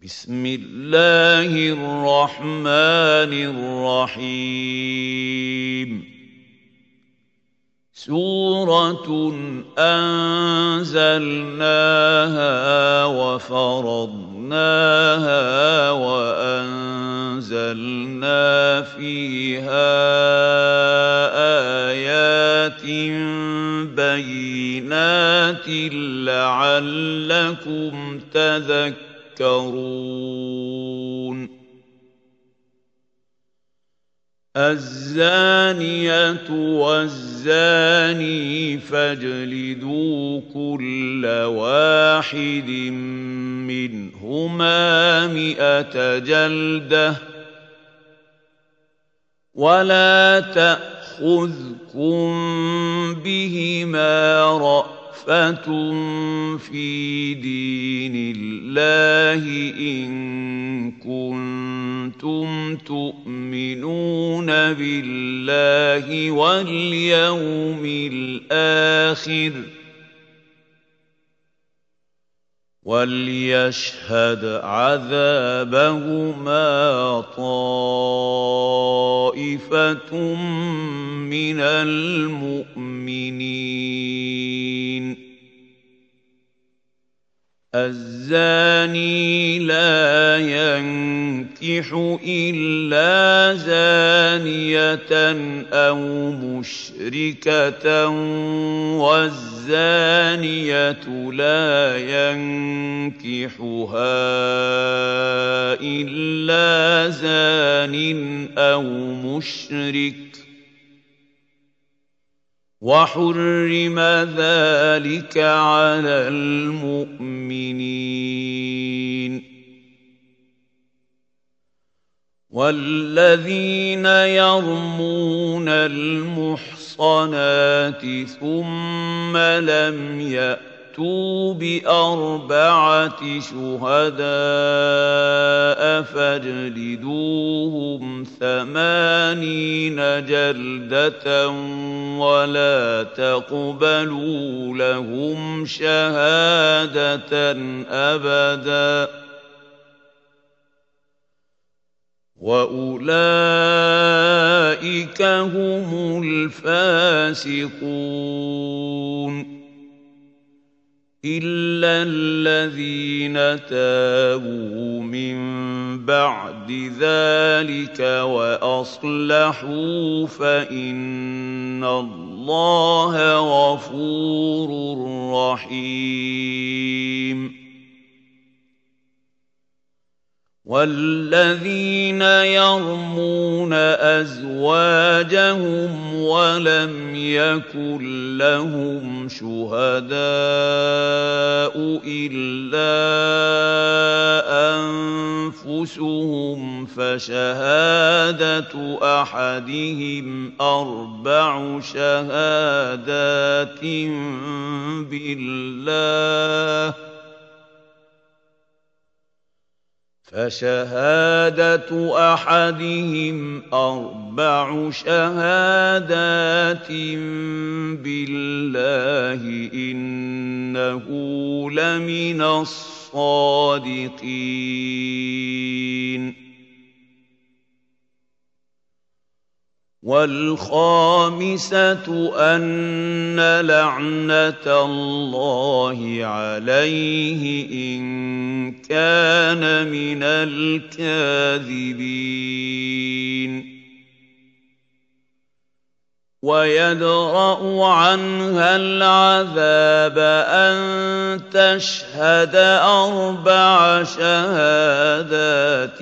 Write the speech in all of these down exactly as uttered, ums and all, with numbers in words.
بسم الله الرحمن الرحيم سورة أنزلناها وفرضناها وأنزلنا فيها آيات بينات لعلكم تذكرون الزانية والزاني فاجلدوا كل واحد منهما مئة جلدة ولا تأخذكم بهما رأفة في دين الله إن كنتم تؤمنون بالله واليوم الآخر وليشهد عذابهما طائفة من المؤمنين الزاني لا ينكح إلا زانية أو مشركة والزانية لا ينكحها إلا زان أو مشرك وحرم ذلك على المؤمنين والذين يرمون المحصنات ثم لم يأتوا بأربعة شهداء فاجلدوهم ثمانين جلدة ولا تقبلوا لهم شهادة أبدا وأولئك هم الفاسقون إلا الذين تابوا من بعد ذلك وأصلحوا فإن الله غفور رحيم والذين يرمون أزواجهم ولم يكن لهم شهداء إلا أنفسهم فشهادة أحدهم أربع شهادات بالله فشهادة أحدهم أربع شهادات بالله إنه لمن الصادقين والخامسة أن لعنة الله عليه إن كان من الكاذبين ويدرأ عنها العذاب أن تشهد أربع شهادات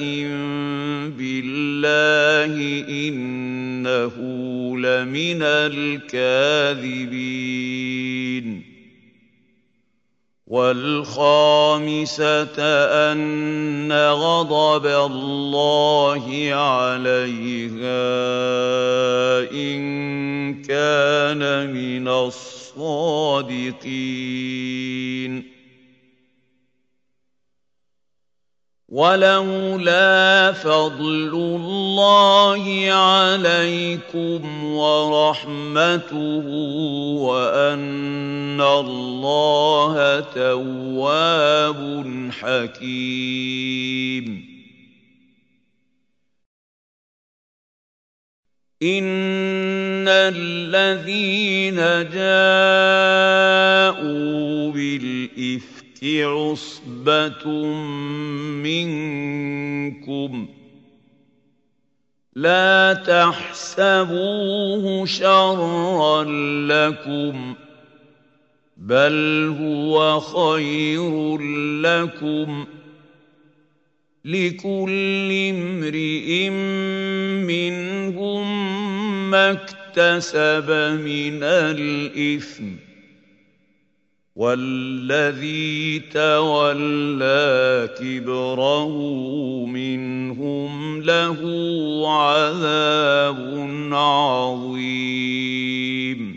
بالله إنه لمن الكاذبين والخامسة أن غضب الله عليها إن كان من الصادقين وَلَوْلَا فَضْلُ اللَّهِ عَلَيْكُمْ وَرَحْمَتُهُ وَأَنَّ اللَّهَ تَوَّابٌ حَكِيمٌ. إِنَّ الَّذِينَ جَاءُوا بِالْإِفْكِ عُصْبَةٌ مِّنكُمْ لَا تَحْسَبُوهُ شَرًّا لَّكُمْ بَلْ هُوَ خَيْرٌ لَّكُمْ ۚ لِكُلِّ امْرِئٍ مِّنْهُم مَّا اكْتَسَبَ مِنَ الْإِثْمِ ۚ وَالَّذِي تَوَلَّىٰ كِبْرَهُ مِنْهُمْ لَهُ عَذَابٌ عَظِيمٌ.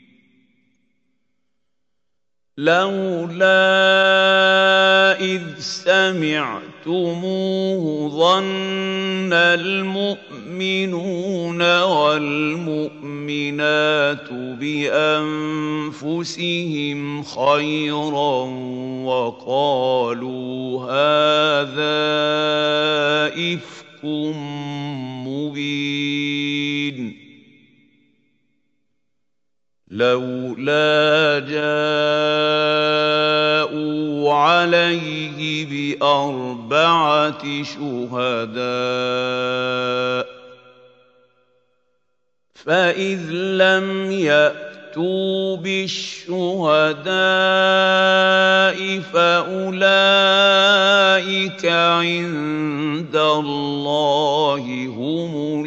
لَّوْلَا إِذْ سَمِعْتُمُوهُ ظَنَّ الْمُؤْمِنُونَ وَالْمُؤْمِنَاتُ بِأَنفُسِهِمْ خَيْرًا وَقَالُوا هَٰذَا إِفْكٌ مُّبِينٌ. لَوْلَا جَاءُوا عَلَيْهِ بِأَرْبَعَةِ شُهَدَاءَ ۚ فَإِذْ لَمْ يَأْتُوا بِالشُّهَدَاءِ فَأُولَٰئِكَ عِندَ اللَّهِ هُمُ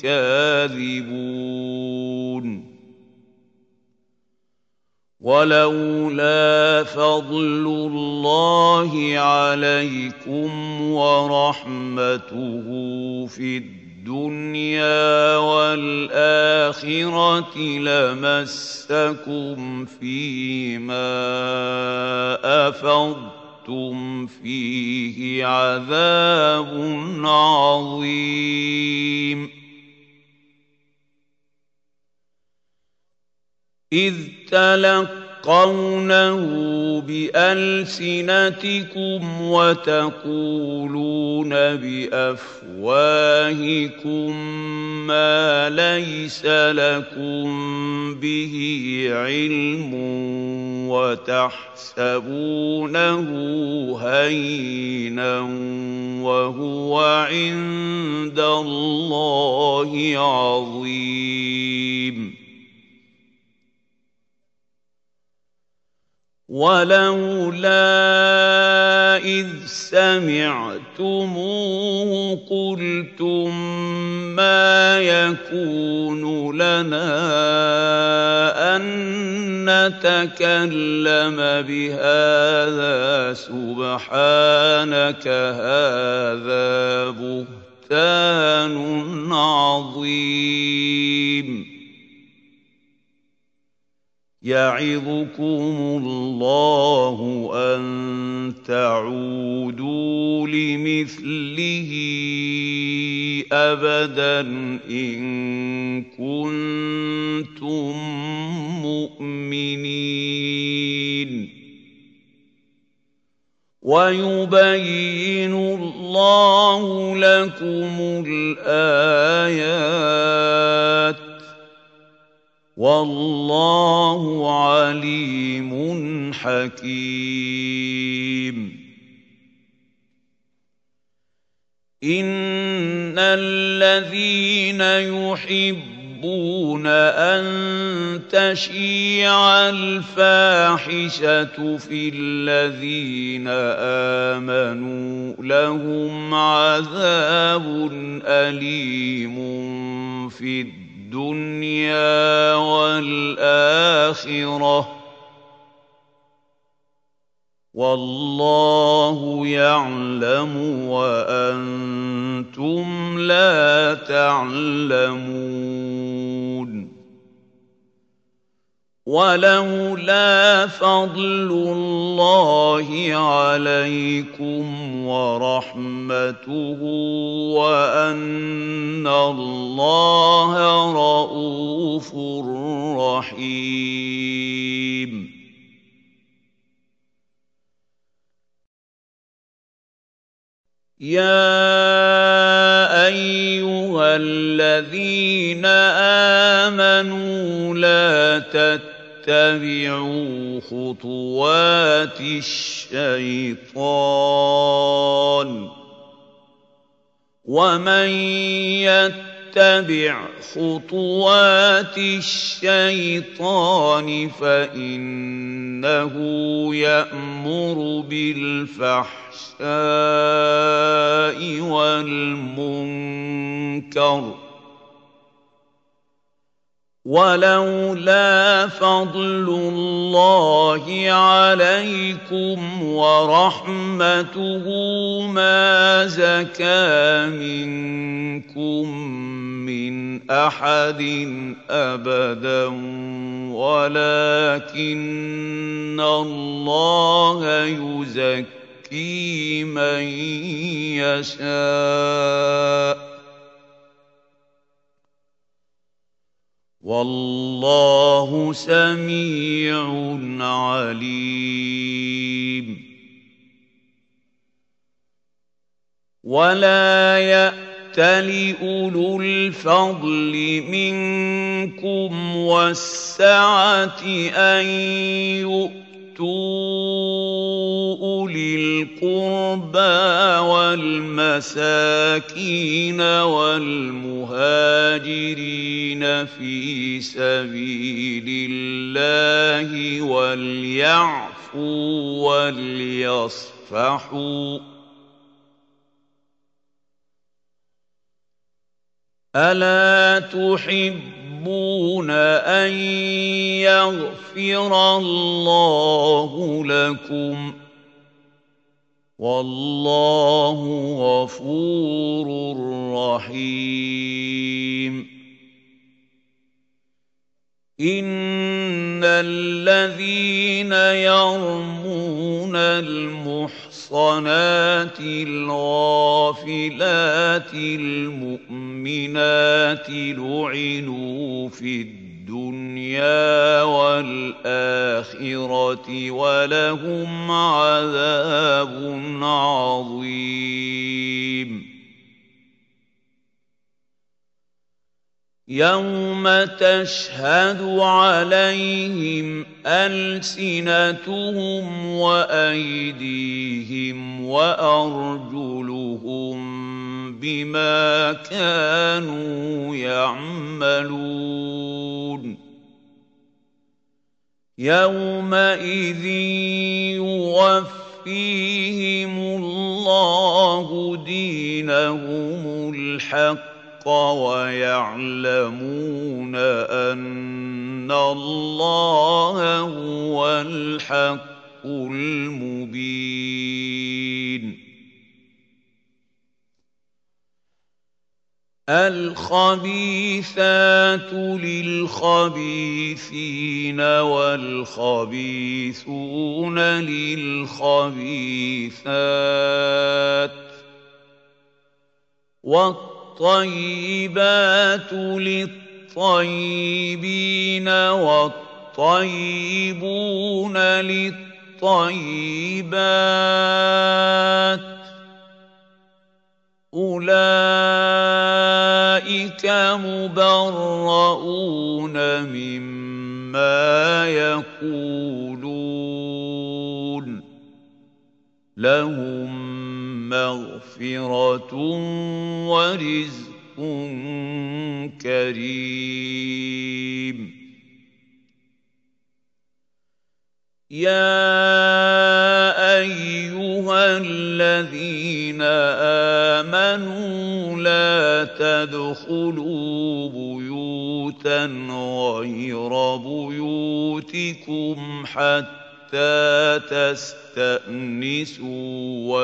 الْكَاذِبُونَ. وَلَوْلَا فَضْلُ اللَّهِ عَلَيْكُمْ وَرَحْمَتُهُ فِي الدُّنْيَا وَالْآخِرَةِ لَمَسَّكُمْ فِيمَا أَفَضْتُمْ فِيهِ عَذَابٌ عَظِيمٌ. إِذْ تَلَقَّوْنَهُ بِأَلْسِنَتِكُمْ وَتَقُولُونَ بِأَفْوَاهِكُم مَّا لَيْسَ لَكُم بِهِ عِلْمٌ وَتَحْسَبُونَهُ هَيِّنًا وَهُوَ عِندَ اللَّهِ عَظِيمٌ. وَلَوْلَا إِذْ سَمِعْتُمُوهُ قُلْتُم مَّا يَكُونُ لَنَا أَن نَّتَكَلَّمَ بِهَٰذَا سُبْحَانَكَ هَٰذَا بُهْتَانٌ عَظِيمٌ. يَعِظُكُمُ اللَّهُ أَن تَعُودُوا لِمِثْلِهِ أَبَدًا إِن كُنتُم مُّؤْمِنِينَ. وَيُبَيِّنُ اللَّهُ لَكُمُ الْآيَاتِ ۚ وَاللَّهُ عَلِيمٌ حَكِيمٌ. إِنَّ الَّذِينَ يُحِبُّونَ أَن تَشِيعَ الْفَاحِشَةُ فِي الَّذِينَ آمَنُوا لَهُمْ عَذَابٌ أَلِيمٌ فِي الدُّنْيَا وَالْآخِرَةِ ۚ وَاللَّهُ يَعْلَمُ وَأَنتُمْ لَا تَعْلَمُونَ. ولولا فضل الله عليكم ورحمته وأن الله رءوف رحيم. يا أيها الذين آمنوا لا تتبعوا خطوات الشيطان ومن يتبع خطوات الشيطان فإنه يأمر بالفحشاء والمنكر ولولا فضل الله عليكم ورحمته ما زكى منكم من أحد أبدا ولكن الله يزكي من يشاء والله سميع عليم. ولا يأتل أولو الفضل منكم والسعة أن يؤتوا أولي القربى والمساكين والمهاجرين في سبيل الله وليعفوا وليصفحوا ألا تحبون أن يغفر الله لكم والله غفور رحيم. إن الذين يرمون المحصنات الغافلات المؤمنات لعنوا في الدنيا والآخرة ولهم عذاب عظيم. يوم تشهد عليهم ألسنتهم وأيديهم وأرجلهم بما كانوا يعملون. يومئذ يوفيهم الله دينهم الحق ويعلمون أن الله هو الحق المبين. الخبيثات للخبيثين والخبيثون للخبيثات والطيبات للطيبين والطيبون للطيبات أولئك مبرؤون مما يقولون لهم مغفرة ورزق كريم. يا أيها الذين آمنوا لا تدخلوا بيوتا غير بيوتكم حتى تستأنسوا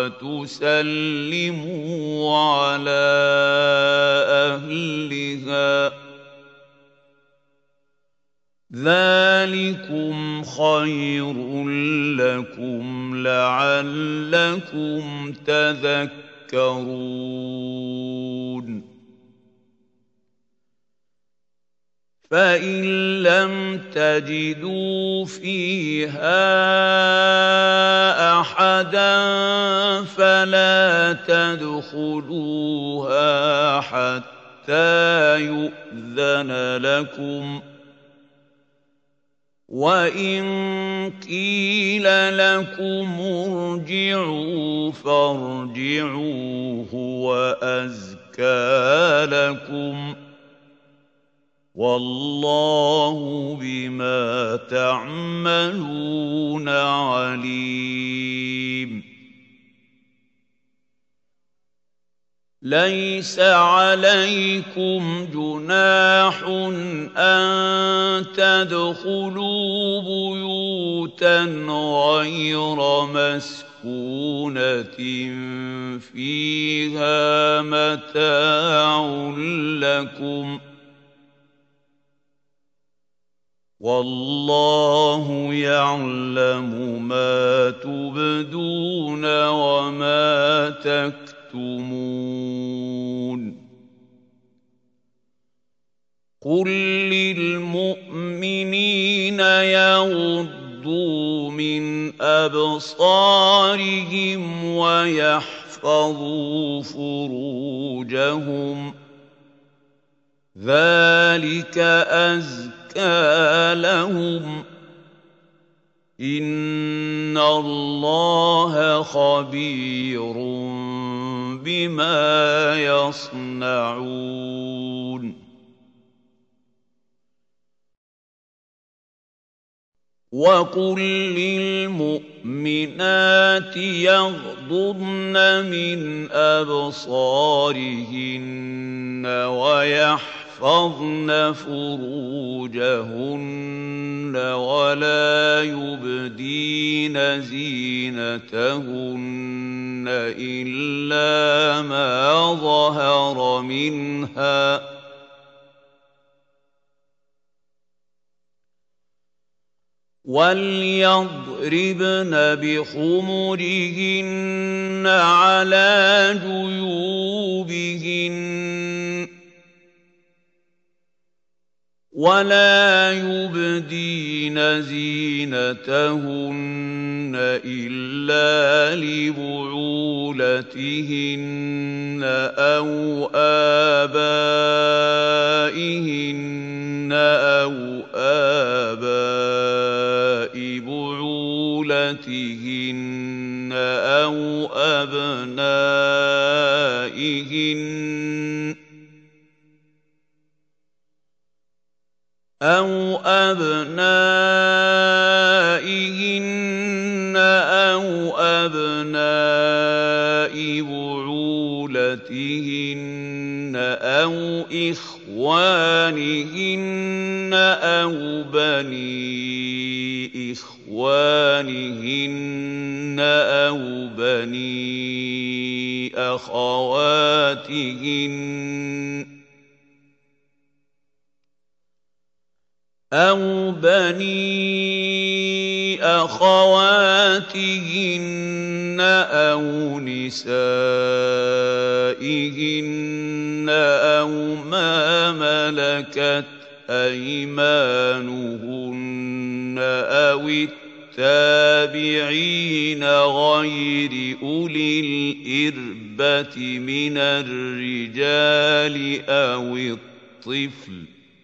وتسلموا على أهلها ذَٰلِكُمْ خَيْرٌ لَّكُمْ لَعَلَّكُمْ تَذَكَّرُونَ فَإِن لَّمْ تَجِدُوا فِيهَا أَحَدًا فَلَا تَدْخُلُوهَا حَتَّىٰ يُؤْذَنَ لَكُمْ ۖ وَإِن قِيلَ لَكُمُ ارْجِعُوا فَارْجِعُوا هُوَ أَزْكَىٰ لَكُمْ ۚ وَاللَّهُ بِمَا تَعْمَلُونَ عَلِيمٌ لَيْسَ عَلَيْكُمْ جُنَاحٌ أَن تَدْخُلُوا بُيُوتًا غَيْرَ مَسْكُونَةٍ فِيهَا مَتَاعٌ لَّكُمْ ۚ وَاللَّهُ يَعْلَمُ مَا تُبْدُونَ وَمَا تَكْتُمُونَ قُل لِّلْمُؤْمِنِينَ يَغُضُّوا مِنْ أَبْصَارِهِمْ وَيَحْفَظُوا فُرُوجَهُمْ ۚ ذَٰلِكَ أَزْكَىٰ لَهُمْ ۗ إِنَّ اللَّهَ خَبِيرٌ بِمَا يَصْنَعُونَ وَقُل لِّلْمُؤْمِنَاتِ يَغْضُضْنَ مِنْ أَبْصَارِهِنَّ وَيَحْفَظْنَ فُرُوجَهُنَّ وَلَا يُبْدِينَ زِينَتَهُنَّ إِلَّا مَا ظَهَرَ مِنْهَا ۖ وَلْيَضْرِبْنَ بِخُمُرِهِنَّ عَلَىٰ جُيُوبِهِنَّ ۖ وَلَا يُبْدِينَ زِينَتَهُنَّ إِلَّا لِبُعُولَتِهِنَّ أَوْ آبَائِهِنَّ أَوْ آبَاءِ بُعُولَتِهِنَّ أَوْ أَبْنَائِهِنَّ أَوْ أَبْنَائِهِنَّ أَوْ أَبْنَاءِ بُعُولَتِهِنَّ أَوْ إِخْوَانِهِنَّ أَوْ بَنِي إِخْوَانِهِنَّ أَوْ بَنِي أَخَوَاتِهِنَّ أَوْ بَنِي أَخَوَاتِهِنَّ أَوْ نِسَائِهِنَّ أَوْ مَا مَلَكَتْ أَيْمَانُهُنَّ أَوِ التَّابِعِينَ غَيْرِ أُولِي الْإِرْبَةِ مِنَ الرِّجَالِ أَوِ الطِّفْلِ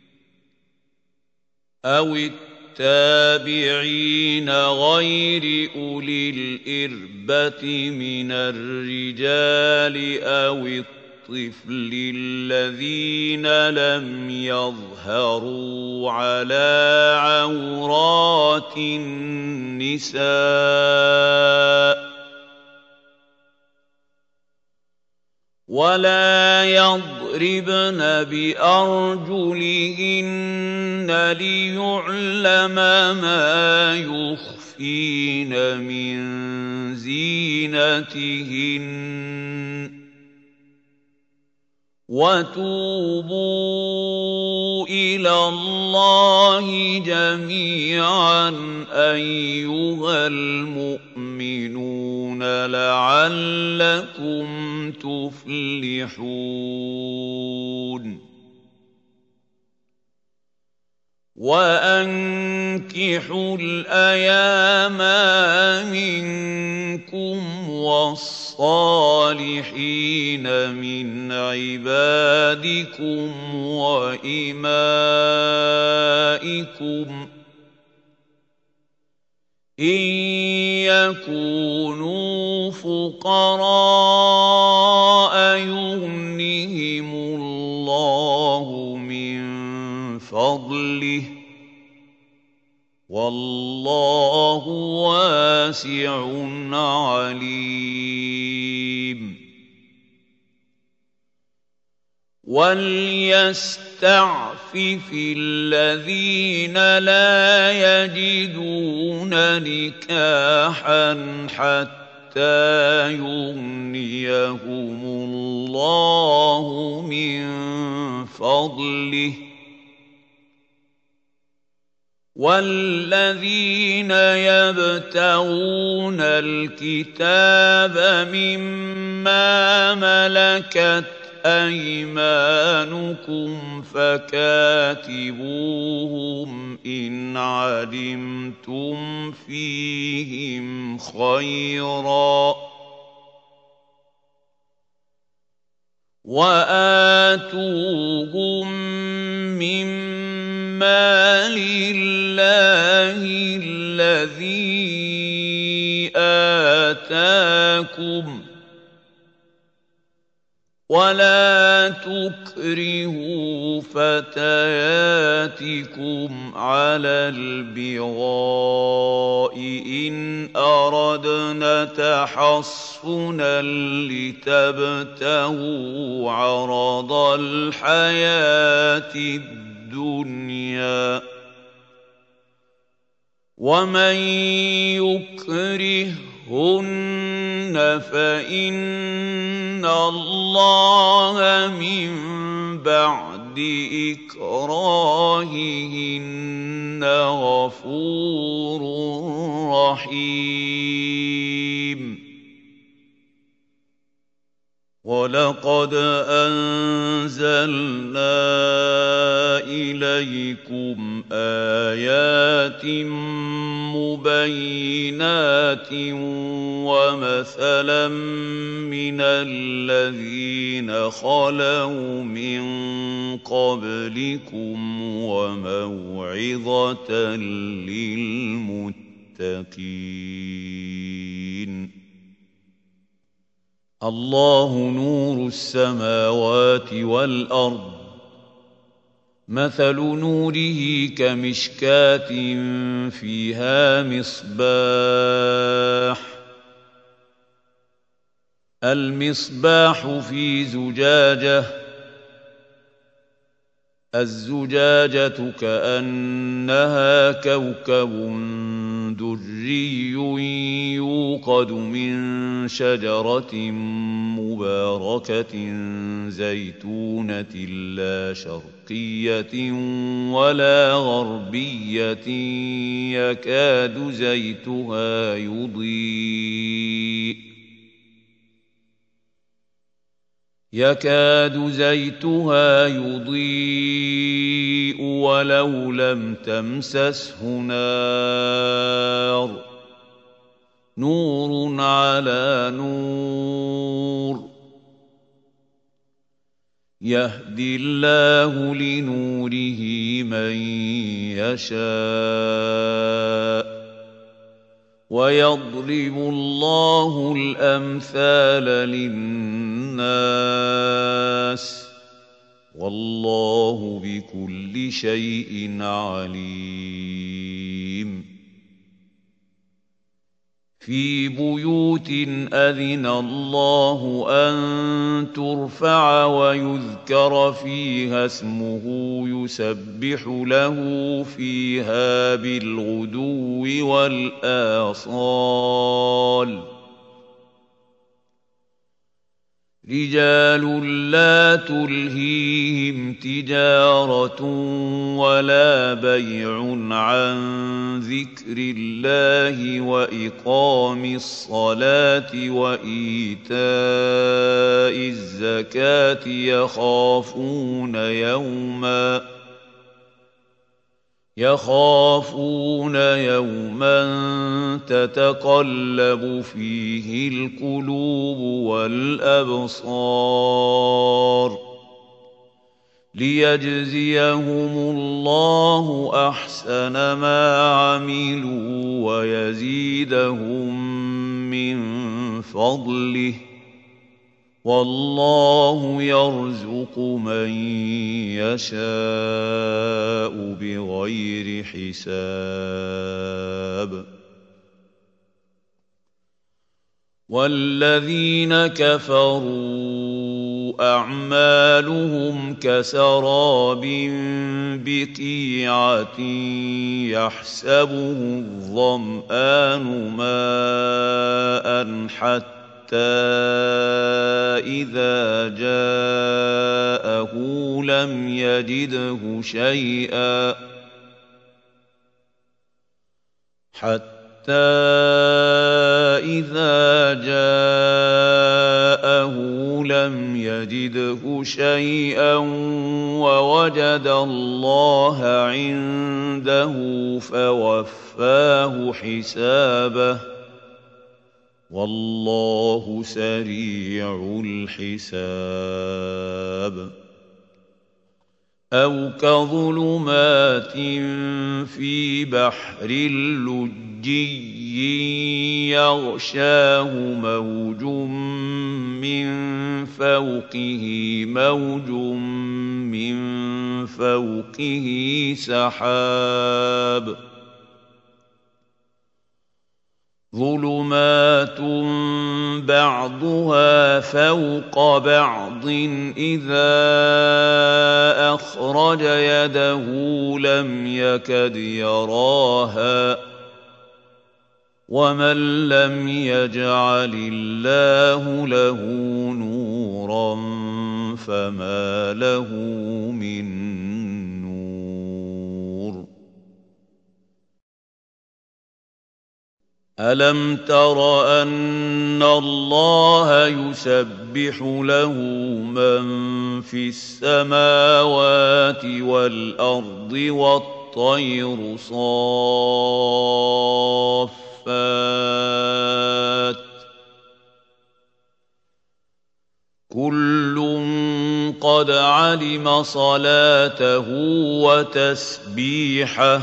أَوِ التَّابِعِينَ غَيْرِ أُولِي الْإِرْبَةِ مِنَ الرِّجَالِ أَوِ الطِّفْلِ الَّذِينَ لَمْ يَظْهَرُوا عَلَىٰ عَوْرَاتِ النِّسَاءِ ۖ وَلَا يَضْرِبْنَ بِأَرْجُلِهِنَّ لِيُعْلَمَ مَا يُخْفِينَ مِن زِينَتِهِنَّ ۚ وَتُوبُوا إِلَى اللَّهِ جَمِيعًا أَيُّهَا الْمُؤْمِنُونَ لَعَلَّكُمْ تُفْلِحُونَ وَأَنكِحُوا الْأَيَامَىٰ مِنكُمْ وَالصَّالِحِينَ مِنْ عِبَادِكُمْ وَإِمَائِكُمْ إِن يَكُونُوا فُقَرَاءَ يُغْنِهِمُ اللَّهُ مِن فَضْلِهِ وَاللَّهُ وَاسِعٌ عَلِيمٌ وَلْيَسْتَعْفِفِ الَّذِينَ لَا يَجِدُونَ نِكَاحًا حَتَّىٰ يُغْنِيَهُمُ اللَّهُ مِن فَضْلِهِ وَالَّذِينَ يَبْتَغُونَ الْكِتَابَ مِمَّا مَلَكَتْ أَيْمَانُكُمْ فَكَاتِبُوهُمْ إِنْ عَلِمْتُمْ فِيهِمْ خَيْرًا وَآتُوهُم مِّمَّا لِلَّهِ الَّذِي آتَاكُمْ وَلَا تُكْرِهُوا فَتَيَاتِكُمْ عَلَى الْبِغَاءِ إِنْ أَرَدْنَ تَحَصُّنًا لِتَبْتَغُوا عَرَضَ الْحَيَاةِ الدُّنْيَا وَمَن يُكْرِههُّنَّ فَإِنَّ اللَّهَ مِن بَعْدِ إِكْرَاهِهِنَّ غَفُورٌ رَّحِيمٌ وَلَقَدْ أَنزَلْنَا إِلَيْكُمْ آيَاتٍ مُبَيِّنَاتٍ وَمَثَلًا مِّنَ الَّذِينَ خَلَوْا مِن قَبْلِكُمْ وَمَوْعِظَةً لِّلْمُتَّقِينَ اللَّهُ نُورُ السَّمَاوَاتِ وَالْأَرْضِ مَثَلُ نُورِهِ كَمِشْكَاةٍ فِيهَا مِصْبَاحٌ الْمِصْبَاحُ فِي زُجَاجَةٍ الزُّجَاجَةُ كَأَنَّهَا كَوْكَبٌ دُرِّيٌّ يُوقَدُ مِن شَجَرَةٍ مُّبَارَكَةٍ زَيْتُونَةٍ لَّا شَرْقِيَّةٍ وَلَا غَرْبِيَّةٍ يَكَادُ زَيْتُهَا يُضِيءُ يَكَادُ زَيْتُهَا يُضِيءُ وَلَوْ لَمْ تَمْسَسْهُ نَارٌ نُّورٌ عَلَىٰ نُورٍ يَهْدِي اللَّهُ لِنُورِهِ مَن يَشَاءُ وَيَضْرِبُ اللَّهُ الْأَمْثَالَ لِلنَّاسِ وَاللَّهُ بِكُلِّ شَيْءٍ عَلِيمٌ فِي بُيُوتٍ أَذِنَ اللَّهُ أَن تُرْفَعَ وَيُذْكَرَ فِيهَا اسْمُهُ يُسَبِّحُ لَهُ فِيهَا بِالْغُدُوِّ وَالْآصَالِ رجال لا تلهيهم تجارة ولا بيع عن ذكر الله وإقام الصلاة وإيتاء الزكاة يخافون يوما يخافون يوما تتقلب فيه القلوب والأبصار ليجزيهم الله أحسن ما عملوا ويزيدهم من فضله والله يرزق من يشاء بغير حساب والذين كفروا أعمالهم كسراب بقيعة يحسبه الظمآن ماء حتى إذا جاءه لم يجده شيئا حتى إذا جاءه لم يجده شيئا ووجد الله عنده فوفاه حسابه والله سريع الحساب أو كظلمات في بحر لجي يغشاه موج من فوقه موج من فوقه سحاب ظلمات بعضها فوق بعض إذا أخرج يده لم يكد يراها ومن لم يجعل الله له نورا فما له من نور ألم تر أن الله يسبح له من في السماوات والأرض والطير صافات كل قد علم صلاته وتسبيحه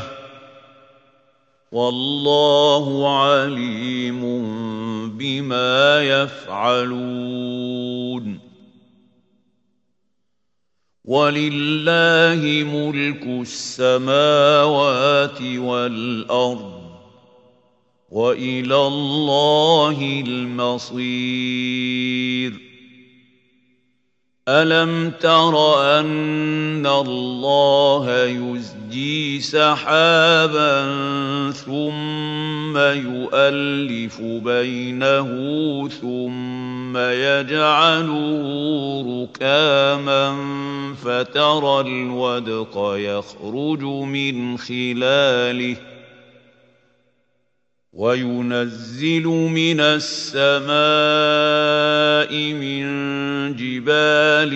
والله عليم بما يفعلون ولله ملك السماوات والأرض وإلى الله المصير ألم تر أن الله يزجي سحابا ثم يؤلف بينه ثم يجعله ركاما فترى الودق يخرج من خلاله وينزل من السماء من جبال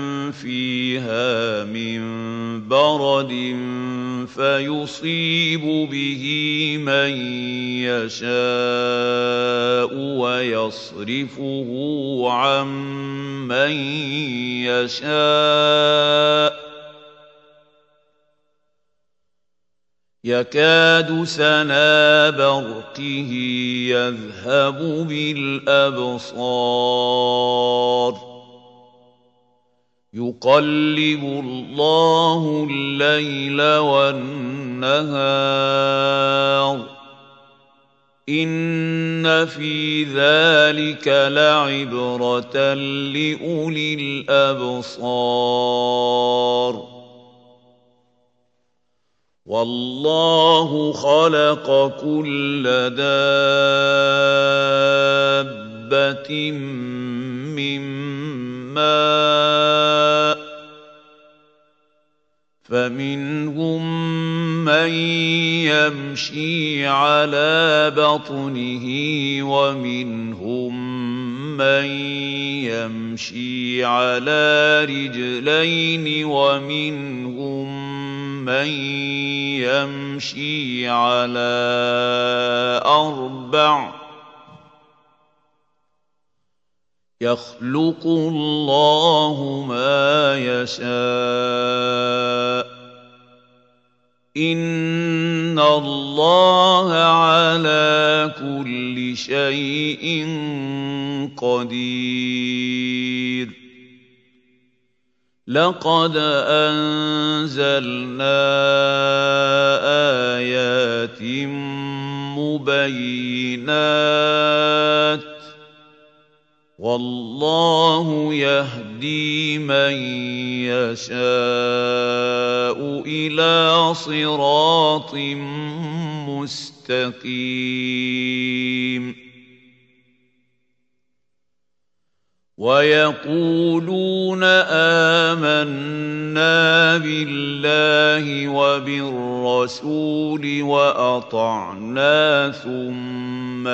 فيها من برد فيصيب به من يشاء ويصرفه عن من يشاء يكاد سنا برقه يذهب بالأبصار يقلب الله الليل والنهار إن في ذلك لعبرة لأولي الأبصار والله خلق كل دابة من ماء فمنهم من يمشي على بطنه ومنهم من يمشي على رجلين ومنهم من يمشي على أربع يخلق الله ما يشاء إن الله على كل شيء قدير لقد أنزلنا آيات مبينات والله يهدي من يشاء إلى صراط مستقيم ويقولون آمنا بالله وبالرسول وأطعنا ثم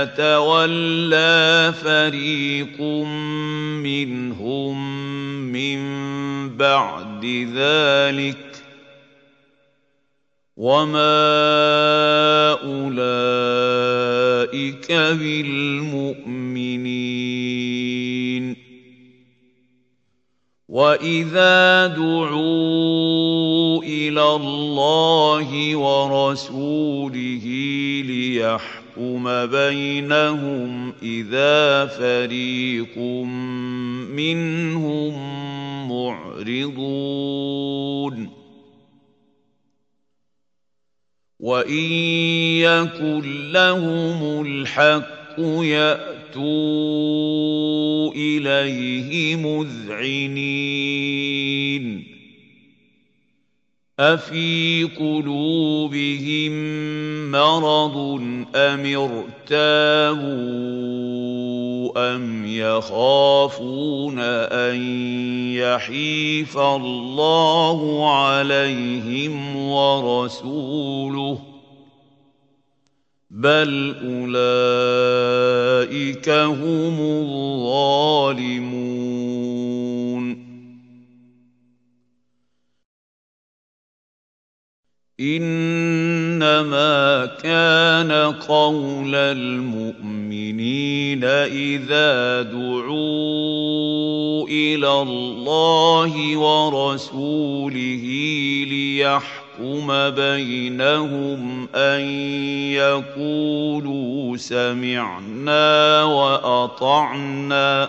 يتولى فريق منهم من بعد ذلك وما أولئك بالمؤمنين وإذا دعوا إلى الله ورسوله ليحكم بينهم إذا فريق منهم معرضون وإن يكن لهم الحق يأتوا إليه مذعنين أفي قلوبهم مرض أم ارتابوا أم يخافون أن يحيف الله عليهم ورسوله بل أولئك هم الظالمون إنما كان قول المؤمنين إذا دعوا إلى الله ورسوله ليحكم بينهم أن يقولوا سمعنا وأطعنا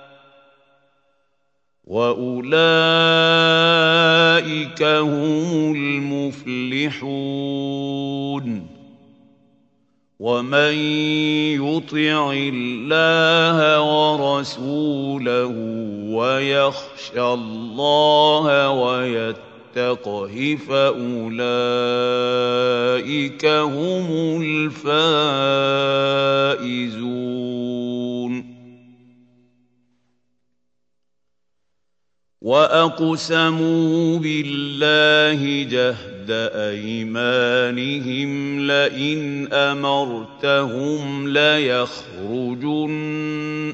وأولئك هم المفلحون ومن يطع الله ورسوله ويخشى الله ويتقه فأولئك هم الفائزون وأقسموا بالله جهد أيمانهم لئن أمرتهم ليخرجن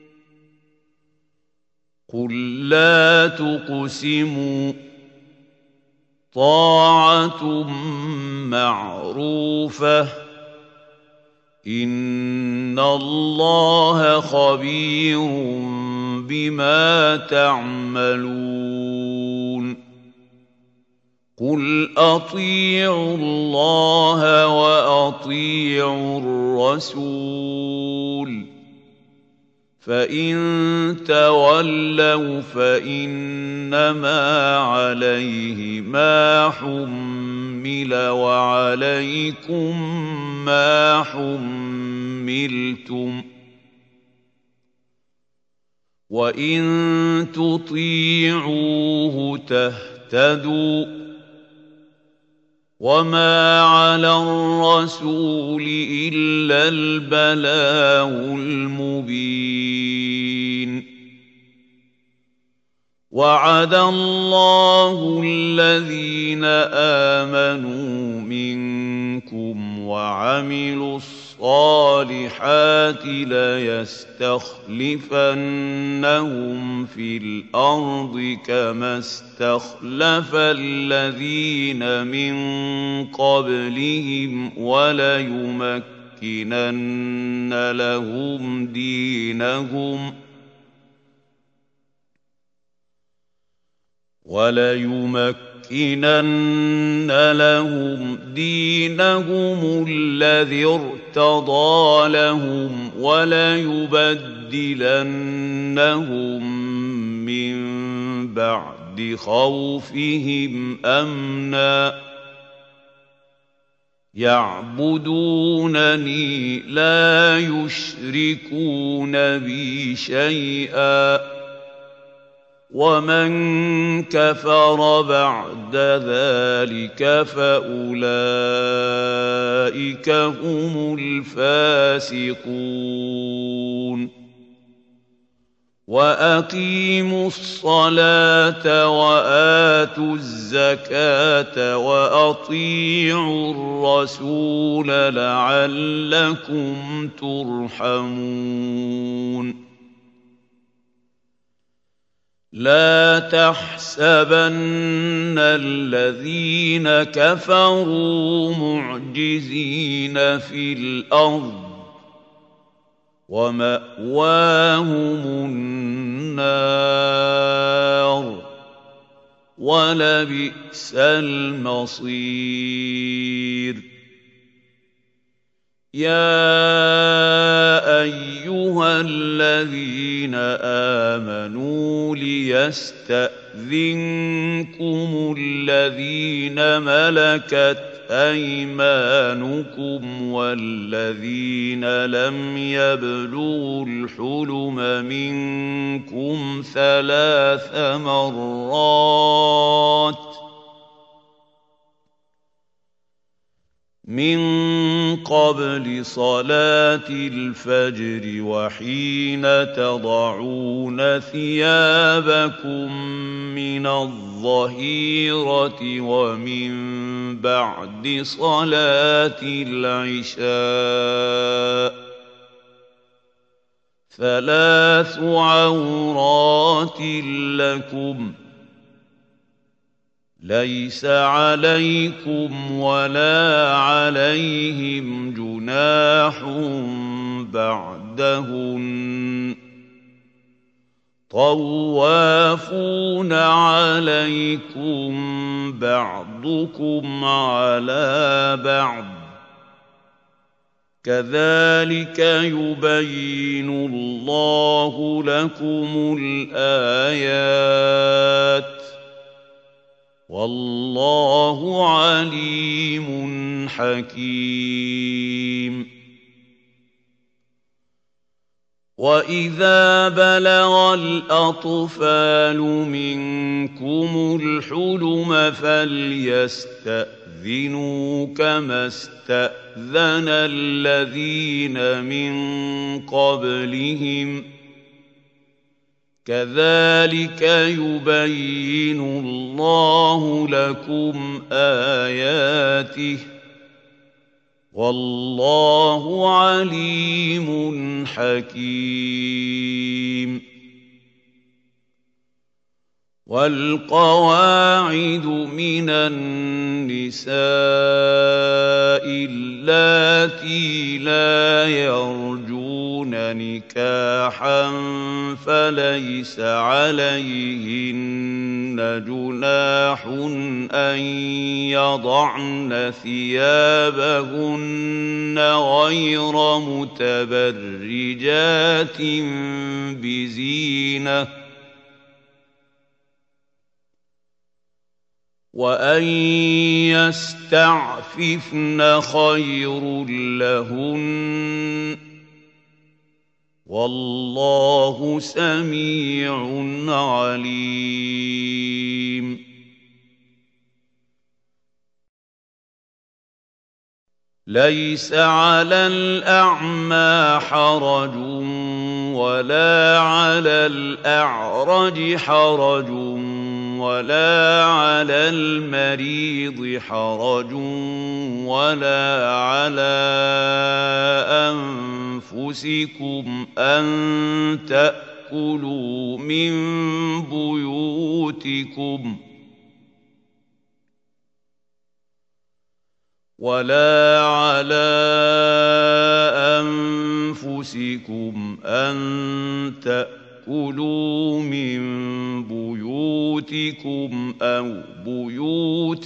قل لا تقسموا طاعة معروفة إن الله خبير بما تعملون قل أطيعوا الله وأطيعوا الرسول فإن تولوا فإنما عليه ما حمل وعليكم ما حملتم وإن تطيعوه تهتدوا وما على الرسول إلا البلاغ المبين وعد الله الذين آمنوا منكم وعملوا الصالحات ليستخلفنهم في الأرض كما استخلف الذين من قبلهم وليمكنن لهم دينهم وليمكنن لهم دينهم الذي ارتضى لهم وليبدلنهم من بعد خوفهم أمنا يعبدونني لا يشركون بي شيئا ومن كفر بعد ذلك فأولئك هم الفاسقون وأقيموا الصلاة وآتوا الزكاة وأطيعوا الرسول لعلكم ترحمون لا تحسبن الذين كفروا معجزين في الأرض ومأواهم النار ولبئس المصير يا أيها الذين آمنوا ليستأذنكم الذين ملكت أيمانكم والذين لم يبلغوا الحلم منكم ثلاث مرات من قبل صلاة الفجر وحين تضعون ثيابكم من الظهيرة ومن بعد صلاة العشاء ثلاث عورات لكم ليس عليكم ولا عليهم جناح بعدهن طوافون عليكم بعضكم على بعض كذلك يبين الله لكم الآيات والله عليم حكيم وإذا بلغ الأطفال منكم الحلم فليستأذنوا كما استأذن الذين من قبلهم كذلك يبين الله لكم آياته والله عليم حكيم والقواعد من النساء اللاتي لا يرجون نكاحا فليس عليهن جناح أن يضعن ثيابهن غير متبرجات بزينة وأن يستعففن خير لهن والله سميع عليم ليس على الأعمى حرج ولا على الأعرج حرج ولا على المريض حرج ولا على أنفسكم أن تأكلوا من بيوتكم ولا على أنفسكم أن تأكلوا من بيوتكم أو بيوت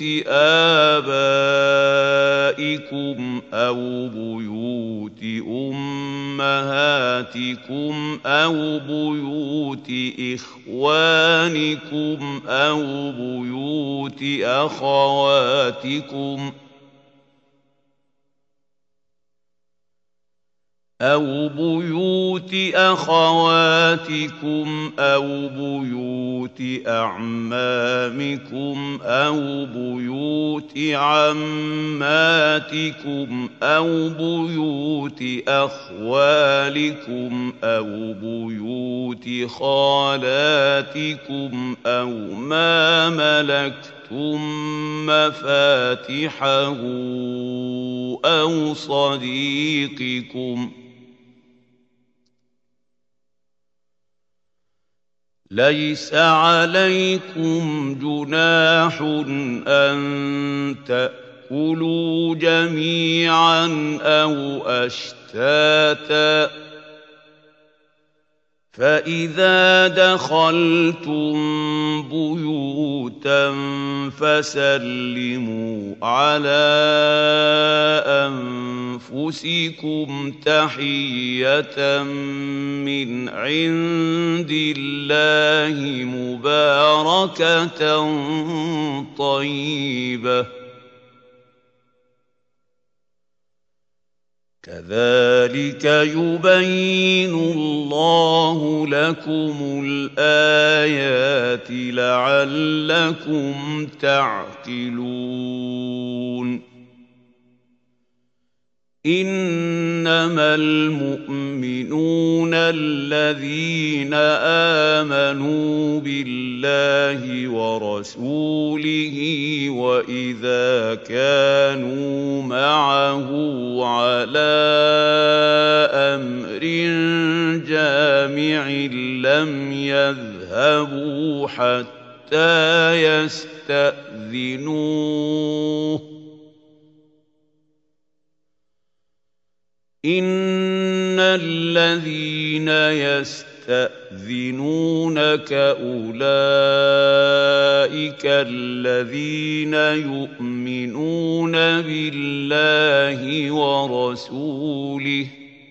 آبائكم أو بيوت أمهاتكم أو بيوت إخوانكم أو بيوت أخواتكم أو بيوت أخواتكم أو بيوت أعمامكم أو بيوت عماتكم أو بيوت أخوالكم أو بيوت خالاتكم أو ما ملكتم مفاتحه أو صديقكم ليس عليكم جناح أن تأكلوا جميعا أو أشتاتا فإذا دخلتم بيوتا فسلموا على أنفسكم تحية من عند الله مباركة طيبة كذلك يبين الله لكم الآيات لعلكم تعقلون إنما المؤمنون الذين آمنوا بالله ورسوله وإذا كانوا معه على أمر جامع لم يذهبوا حتى يستأذنوه إن الذين يستأذنونك أولئك الذين يؤمنون بالله ورسوله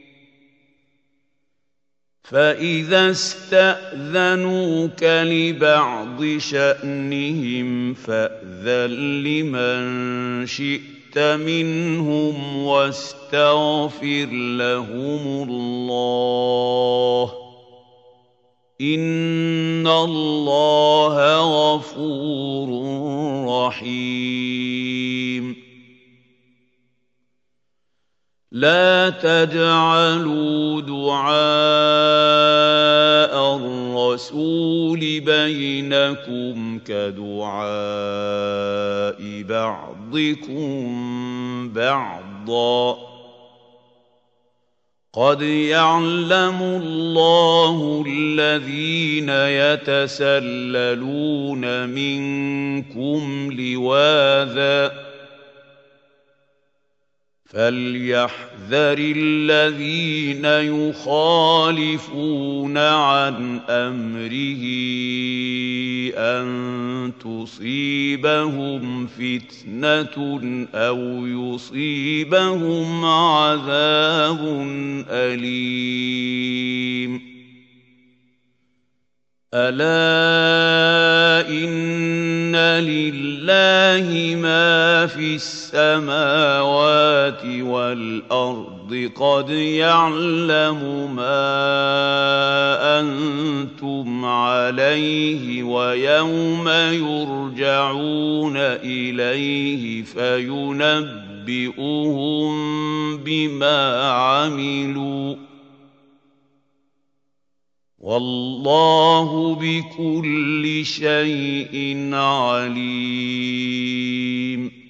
فإذا استأذنوك لبعض شأنهم فأذن لمن شئت منهم واستغفر لهم الله إن الله غفور رحيم لا تجعلوا دعاء الرسول بينكم كدعاء بعضكم بعضا قد يعلم الله الذين يتسللون منكم لواذا فليحذر الذين يخالفون عن أمره أن تصيبهم فتنة أو يصيبهم عذاب أليم ألا إن لله ما في السماوات والأرض قد يعلم ما أنتم عليه ويوم يرجعون إليه فينبئهم بما عملوا والله بكل شيء عليم.